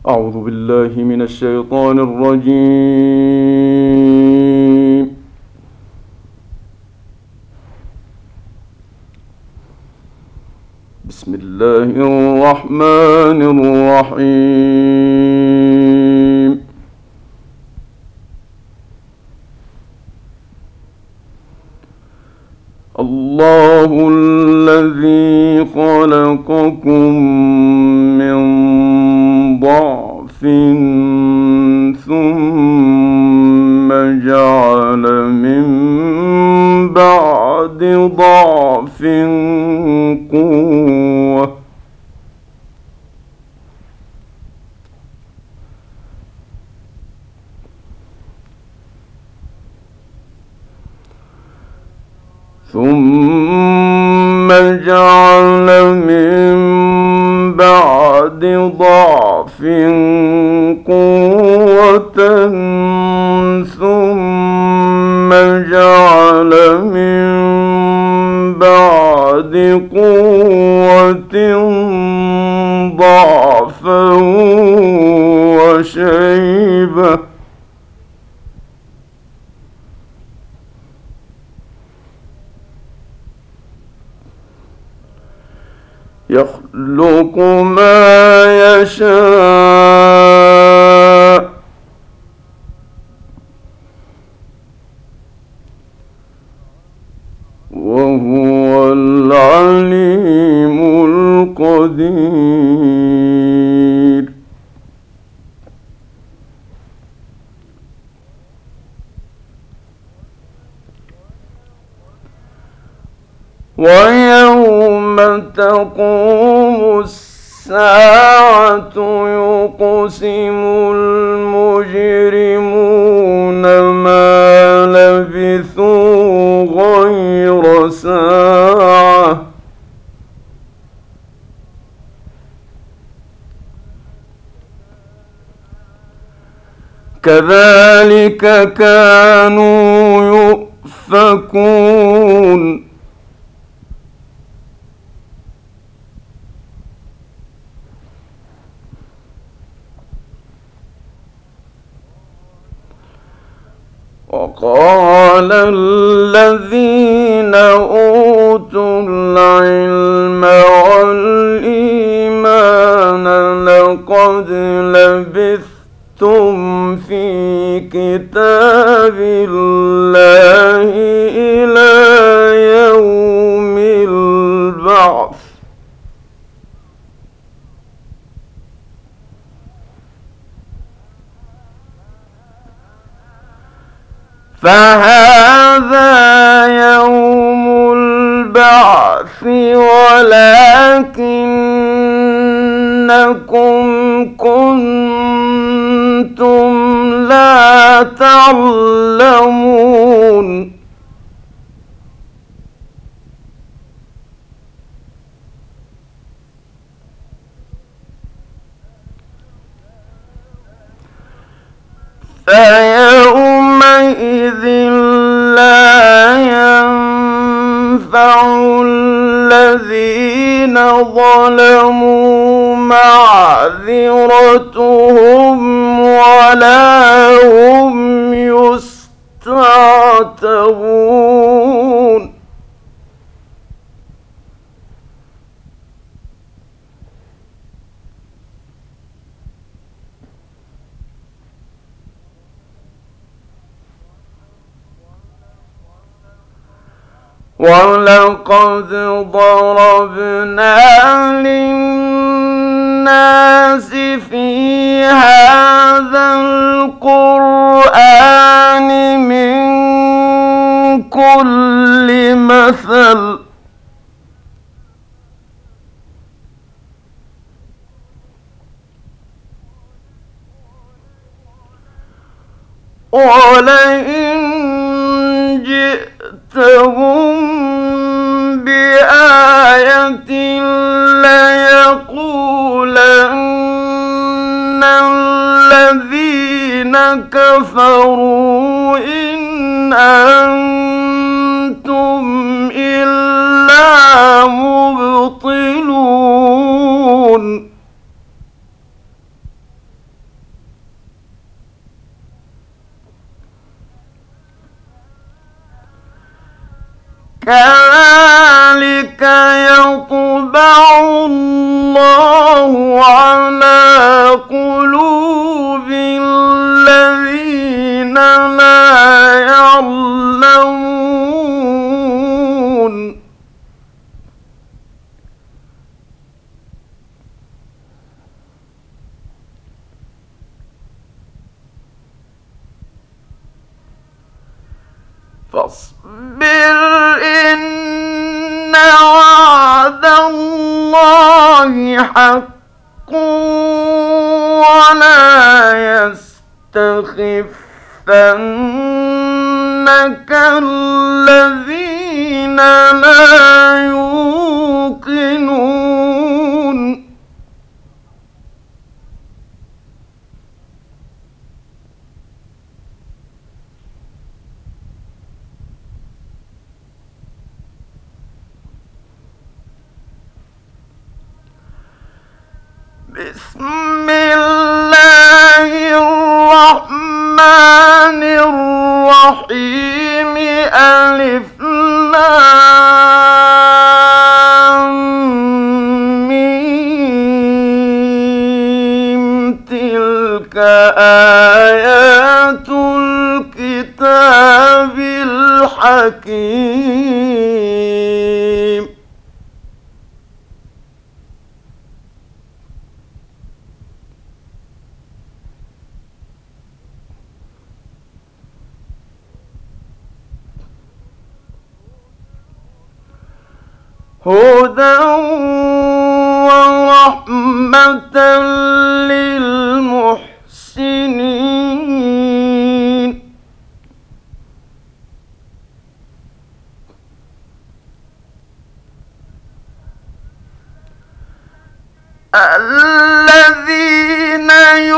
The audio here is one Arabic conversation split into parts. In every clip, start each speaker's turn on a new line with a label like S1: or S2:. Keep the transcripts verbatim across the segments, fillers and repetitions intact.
S1: أعوذ بالله من الشيطان الرجيم. بسم الله الرحمن الرحيم. الله الذي خلقكم من ضعف ثم جعل من بعد ضعف قوة ثم جعل من بعد ضعف قوة ثم جعل من بعد قوة ضعفا وشيبة يخلق ما يشاء وهو العليم القدير. ويوم تقوم الساعة يقسم المجرمون ما لبثوا غير ساعة كذلك كانوا يؤفكون. وقال الذين أوتوا العلم والإيمان لقد لبثتم في كتاب الله إلى يوم البعث فهذا يوم البعث ولكنكم كنتم لا تعلمون. فيومئذ لا ينفع الذين ظلموا معذرتهم ولا هم يستعتبون. ولقد ضربنا للناس في هذا القرآن من كل مثل ولئن جئتهم بآية ليقولن الذين كفروا إن أنتم إلا مبطلون. كذلك يطبع الله على قلوب الذين لا يعلمون فاصبر إن وعد الله حق ولا يستخفنك الذين لا يوقنون بسم الله الرحمن الرحيم ألف لام ميم تلك آيات الكتاب الحكيم هدى ورحمة للمحسنين الذين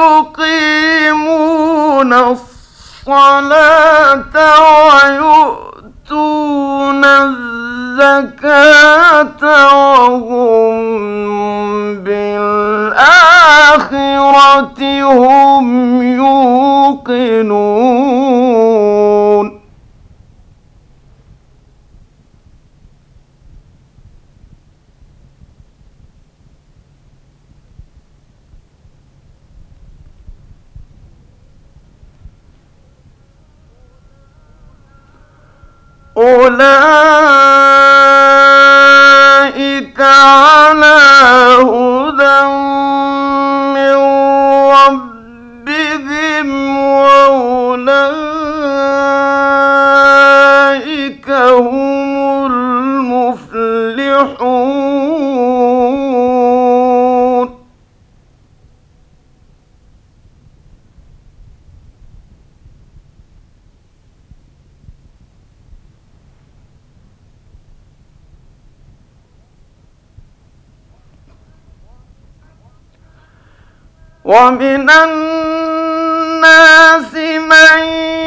S1: يقيمون الصلاة ويؤتون الزكاة وهم بالآخرة هم يوقنون أولئك على هدى من ربهم وأولئك هم المفلحون ومن الناس من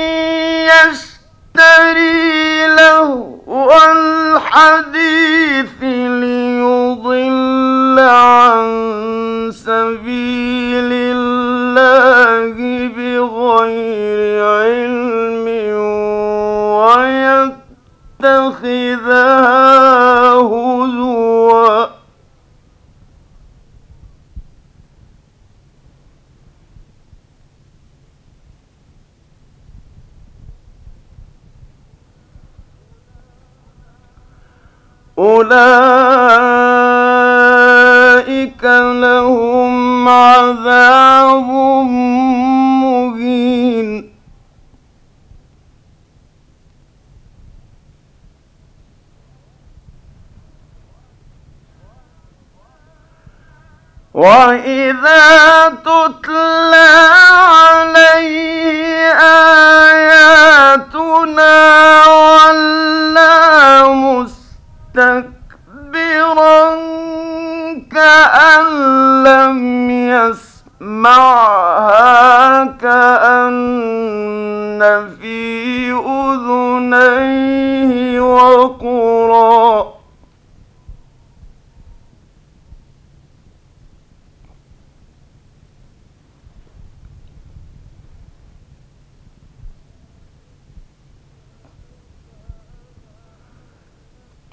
S1: يشتري لهو الحديث ليضل عن سبيل الله بغير علم ويتخذها هزوا أولئك لهم عذاب مهين وإذا تتلى عليه آياتنا ولى مستكبرا كأن لم يسمعها كأن في أذنيه وقرا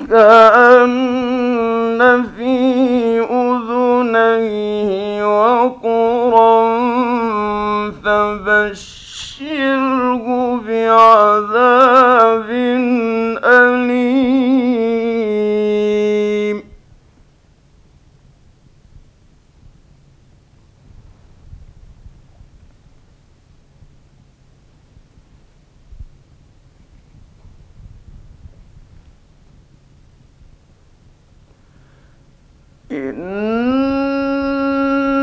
S1: كأن في أذنيه وقرا فبشره بعذاب أليم. إن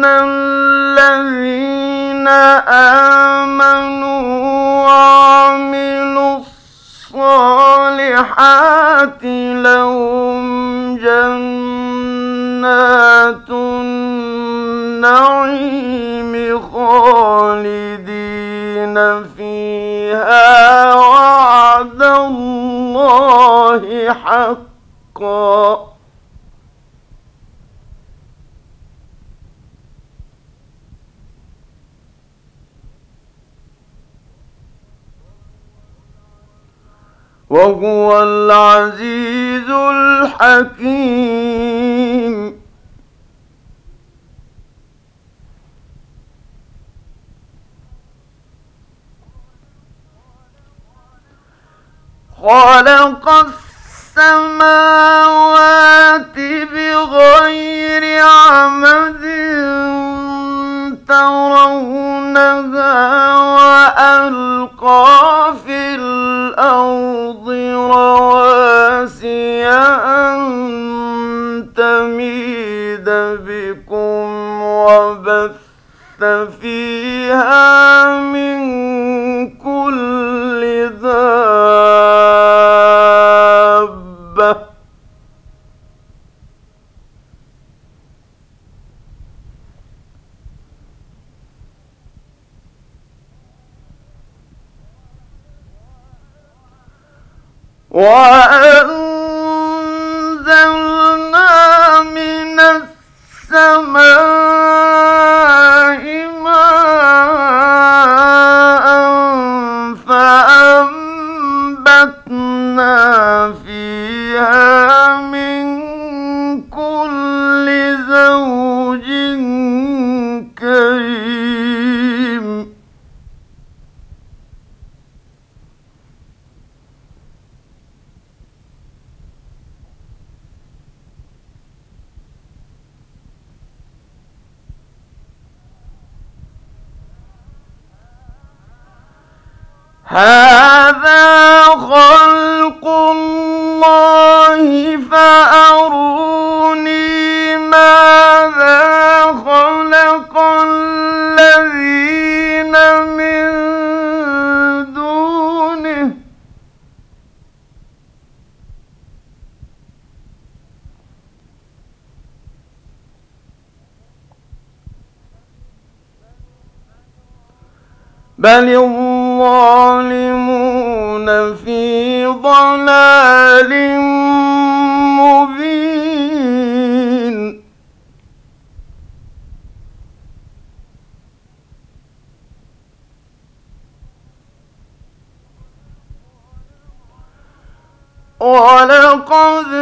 S1: الذين آمنوا وعملوا الصالحات لهم جنات النعيم خالدين فيها وعد الله حقا. وهو العزيز الحكيم. خلق السماوات بغير عمد ترونها وألقى في الأرض رواسي أن تميد بكم وبث فيها من كل دابة وأنزلنا من السماء ماء فأنبتنا فيها من كل زوج كريم. هذا خلق الله فأروني ماذا خلق الذين من دونه بل الظالمون في ضلال مبين. ولقد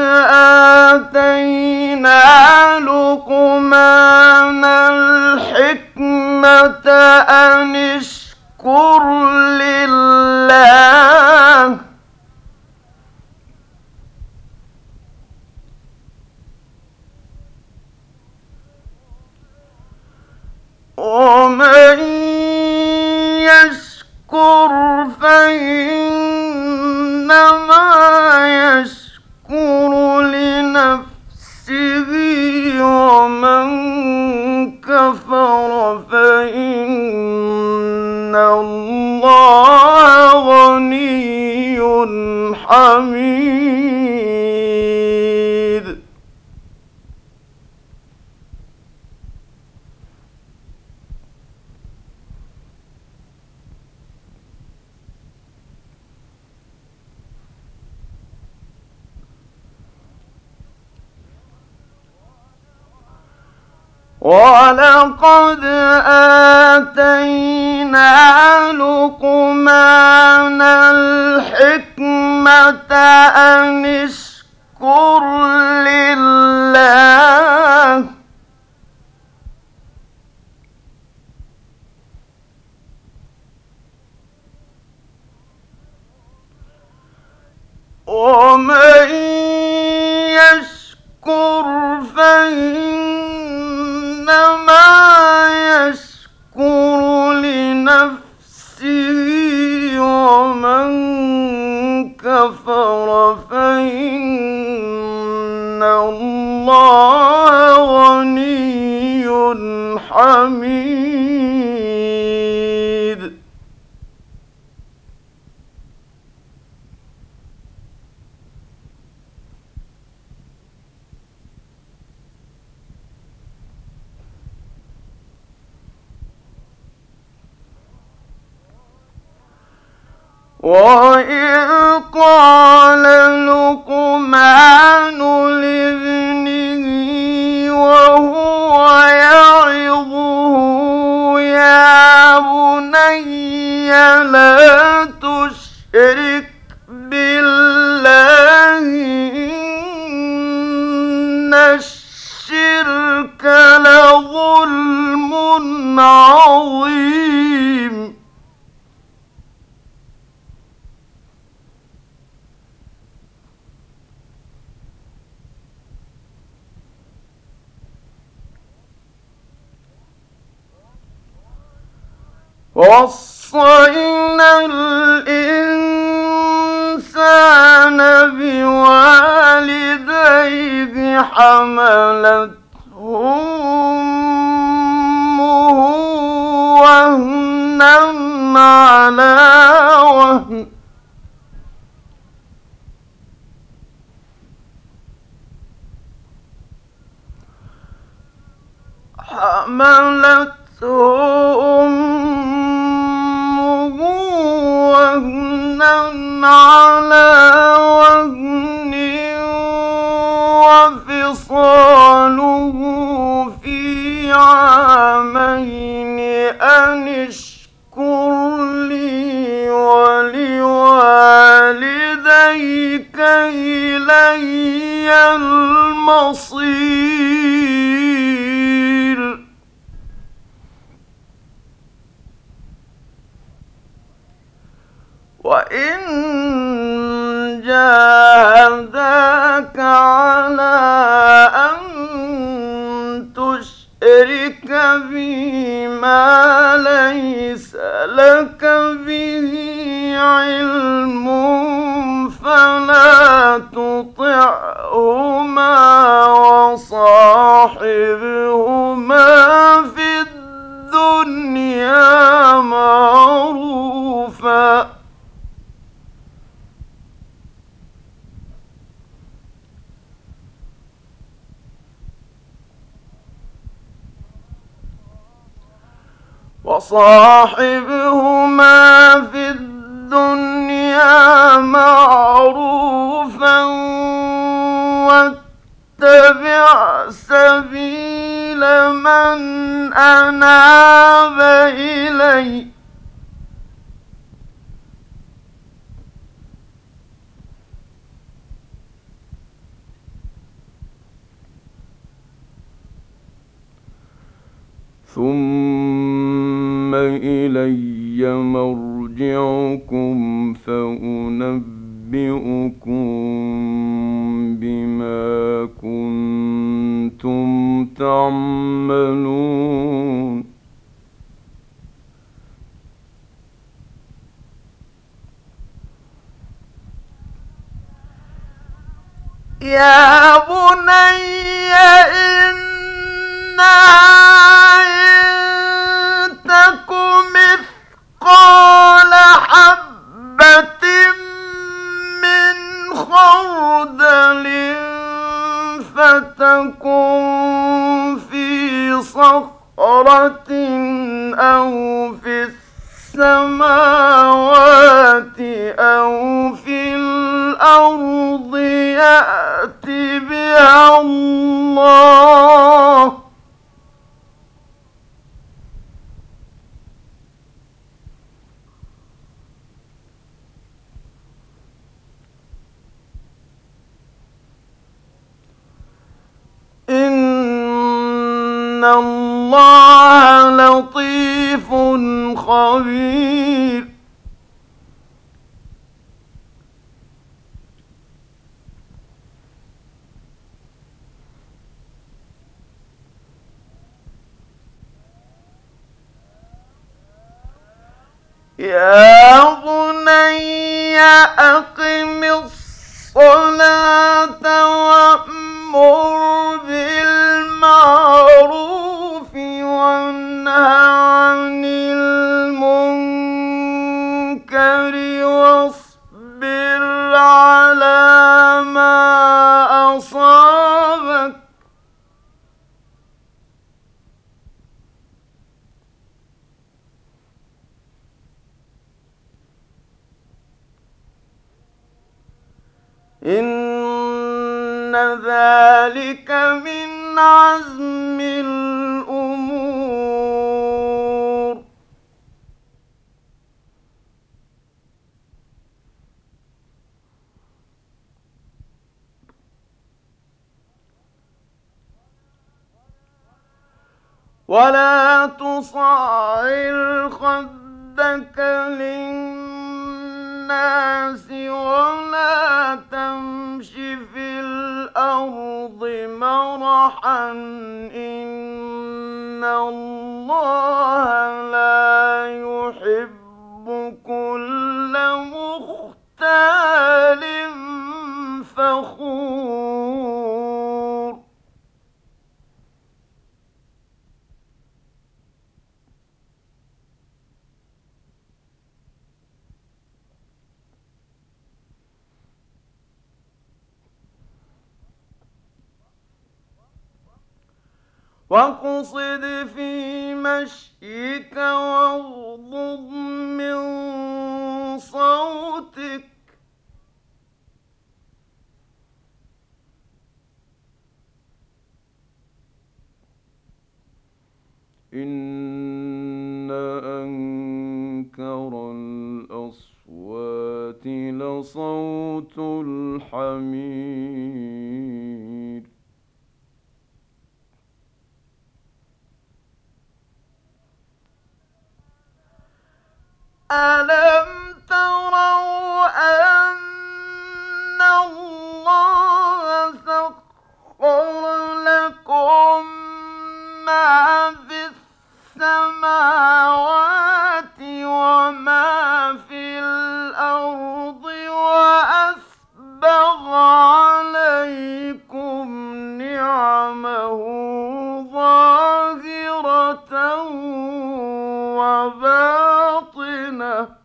S1: آتينا لقمان الحكمة أن اشكر لله ومن يشكر فإنما يشكر لنفسه ومن كفر فإن الله غني حميد. ولقد آتينا لقمان الحكمة أن اشكر يشكر لله ومن يشكر فإنما يشكر لنفسه ومن كفر فإن الله غني حميد وَإِذْ قَالَ لُقْمَانُ لِابْنِهِ وَهُوَ يَعِظُهُ يَا بُنَيَّ لَا تُشْرِكْ بِاللَّهِ إِنَّ الشِّرْكَ لَظُلْمٌ عَظِيمٌ وَوَصَّيْنَا الْإِنسَانَ بِوَالِدَيْهِ حَمَلَتْهُ أُمُّهُ وَهْنًا عَلَىٰ وَهْنٍ حَمَلَتْهُ أُمُّهُ وَهْنًا عَلَىٰ وَهْنٍ وَفِصَالُهُ فِي عَامَيْنِ أَنِ اشْكُرْ لِي وَلِوَالِدَيْكَ إِلَيَّ الْمَصِيرُ وَإِن جَاهَدَاكَ عَلَىٰ أَن تُشْرِكَ بِي مَا لَيْسَ لَكَ بِهِ عِلْمٌ فَلَا تُطِعْهُمَا وَصَاحِبْهُمَا فِي الدُّنْيَا مَعْرُوفًا وصاحبهما في الدنيا معروفا واتبع سبيل من أناب إلي ثم إلي مرجعكم فأنبئكم بما كنتم تعملون يا بني إنها إن تك مثقال حبة من خردل فتكن في صخرة أو في السماوات أو في الأرض يأت بها الله إِنَّ اللَّهَ لَطِيفٌ خَبِيرٌ. يَا بُنَيَّ أَقِمِ الصَّلَاةَ وَأْمُرْ بِالْمَعْرُوفِ وَانْهَ عَنِ الْمُنكَرِ وَاصْبِرْ عَلَىٰ مَا أَصَابَكَ ۖ إِنَّ ذَلِكَ مِنْ عَزْمِ الْأُمُورِ. وَلَا تُصَعِّرْ خَدَّكَ لِلنَّاسِ وَلَا تَمْشِ فِي الْأَرْضِ مَرَحًا ۖ إِنَّ اللَّهَ لَا يُحِبُّ كُلَّ مُخْتَالٍ فَخُورٍ. وَاقْصِدْ فِي مَشْيِكَ وَاغْضُضْ مِن صَوْتِكَ ۚ إِنَّ أَنكَرَ الْأَصْوَاتِ لَصَوْتُ الْحَمِيرِ. أَلَمْ تَرَوْا أَنَّ اللَّهَ سَخَّرَ لَكُم مَّا فِي السَّمَاوَاتِ وَمَا فِي الْأَرْضِ وَأَسْبَغَ عَلَيْكُمْ نِعَمَهُ ظَاهِرَةً وَبَاطِنَةً ۗ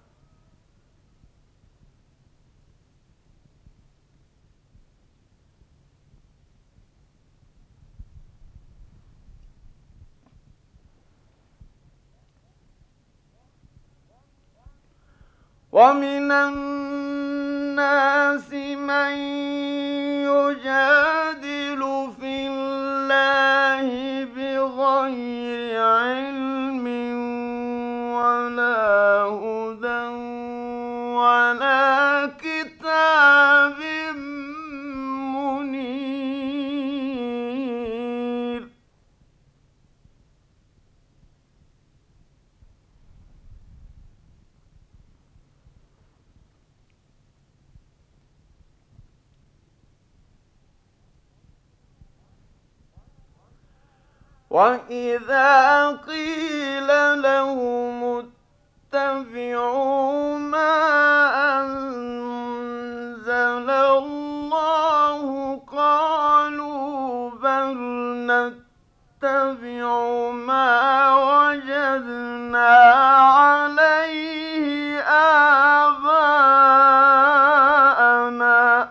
S1: وَمِنَ النَّاسِ مَن يُجَادِلُ فِي اللَّهِ بِغَيْرِ عِلْمٍ وَلَا هُدًى وَلَا كِتَابٍ مُّنِيرٍ. وَإِذَا قِيلَ لَهُمُ اتَّبِعُوا مَا أَنزَلَ اللَّهُ قَالُوا بَلْ نَتَّبِعُ مَا وَجَدْنَا عَلَيْهِ آبَاءَنَا ۚ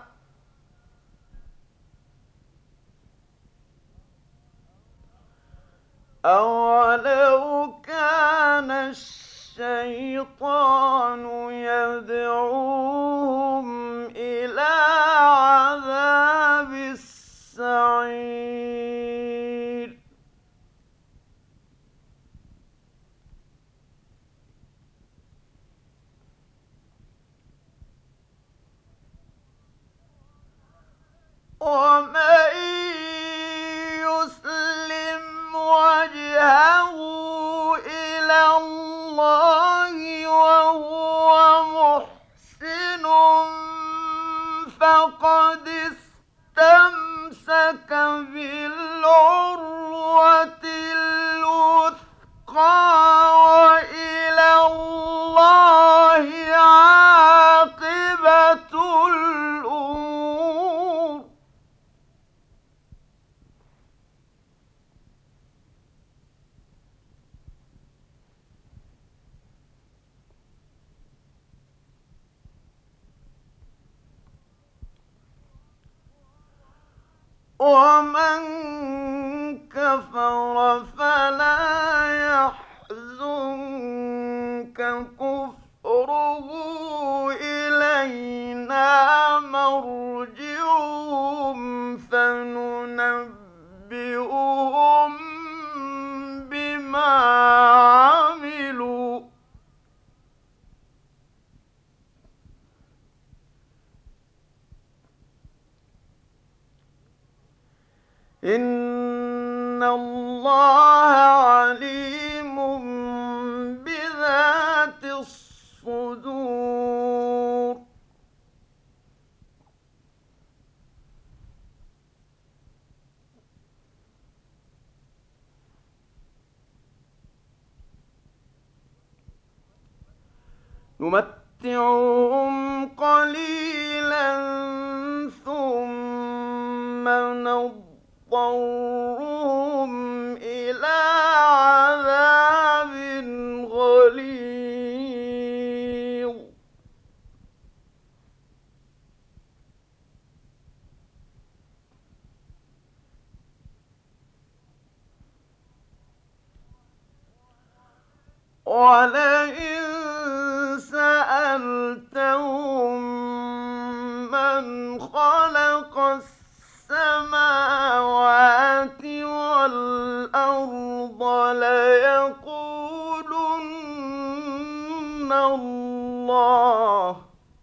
S1: أَوَلَوْ كَانَ الشَّيْطَانُ يَدْعُوهُمْ إِلَىٰ عَذَابِ السَّعِيرِ. وَمَن يُسْلِمْ وَجْهَهُ ومن كفر فلا يحزنك كفره، إلينا مرجعهم فننبئهم بما عملوا. إن الله عليم بذات الصدور. نمتعهم قليلا ثم نضطرهم إلى عذاب غليظ. ولئن سألتهم من خلق السماوات والأرض ليقولن الله.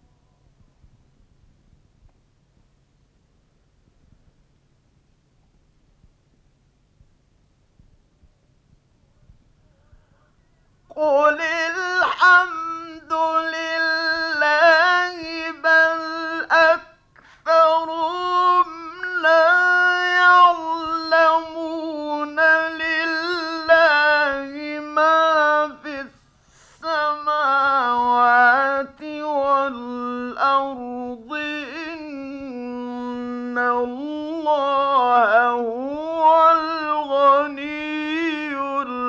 S1: قل الحمد لله بل أكثرهم لا يعلمون. لله ما في السماوات والأرض، إن الله هو الغني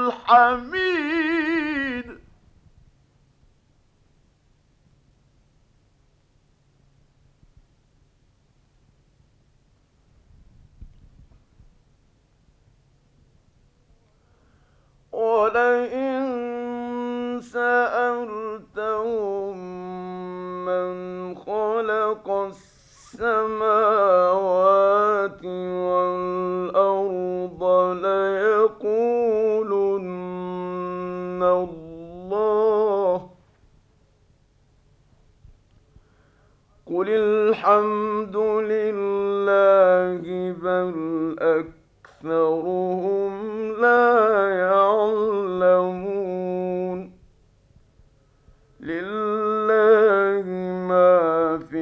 S1: الحميد. ولئن سألتهم من خلق السماوات والأرض ليقولن الله. قل الحمد لله بل أكثرهم لا يعلمون. لله ما في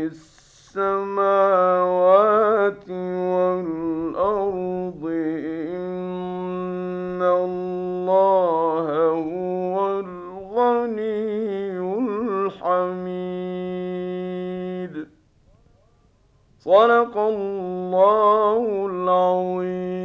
S1: السماوات والأرض، إن الله هو الغني الحميد. صدق الله العظيم.